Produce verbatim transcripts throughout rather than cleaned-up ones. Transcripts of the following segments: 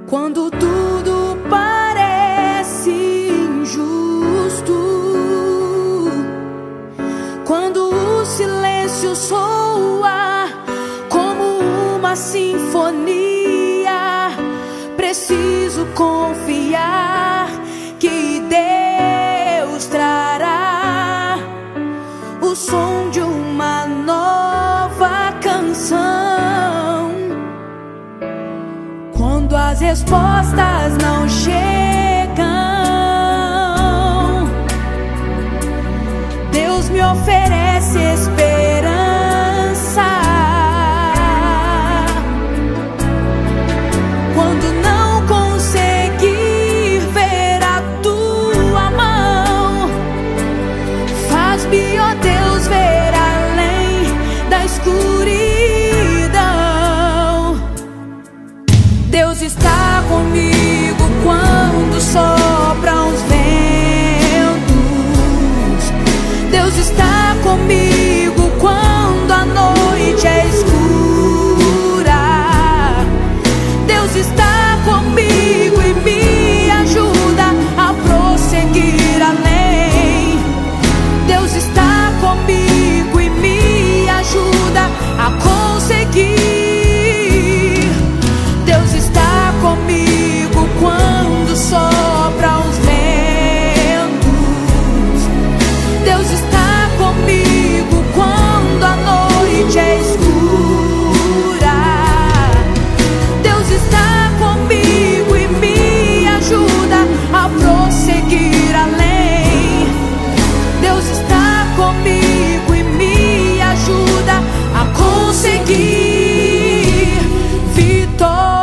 Quando tudo parece injusto, quando o silêncio soa como uma sinfonia, preciso confiar que Deus trará o som de uma nova canção. Quando as respostas não chegam, Deus me oferece esperança. Quando não conseguir ver a tua mão, faz-me, ó Deus, ver além da escuridão. Deus está comigo quando sopram os ventos. Deus está comigo quando a noite é escura. Deus está comigo e me ajuda a prosseguir além. Deus está comigo e me ajuda a conseguir. Deus está comigo quando sopram os ventos. Deus está comigo quando a noite é escura. Deus está comigo e me ajuda a prosseguir além. Deus está comigo e me ajuda a conseguir vitória.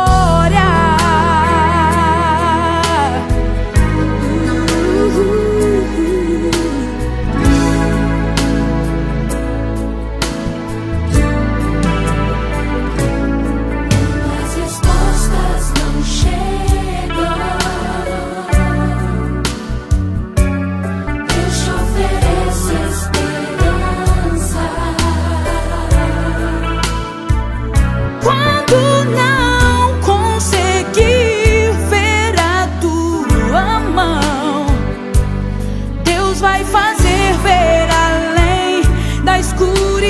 Vai fazer ver além da escuridão.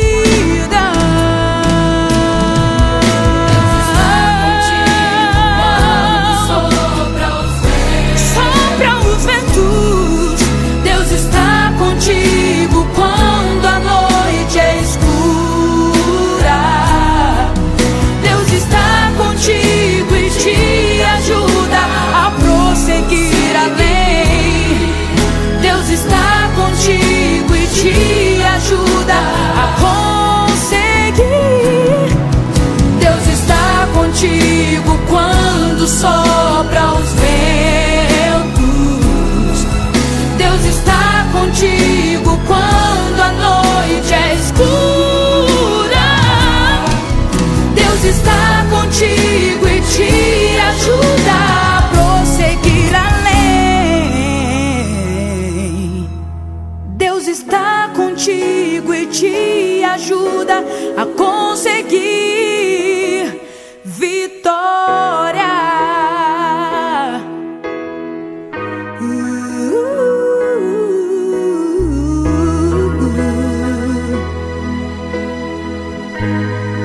Sopra os ventos. Deus está contigo quando a noite é escura. Deus está contigo e te ajuda a prosseguir além. Deus está contigo e te ajuda a conseguir. Deus está contigo quando sopra os ventos. Deus está contigo quando a noite é escura. Deus está contigo e te ajuda a prosseguir além. Deus está contigo e te ajuda a conseguir vitória. Uh, uh, uh.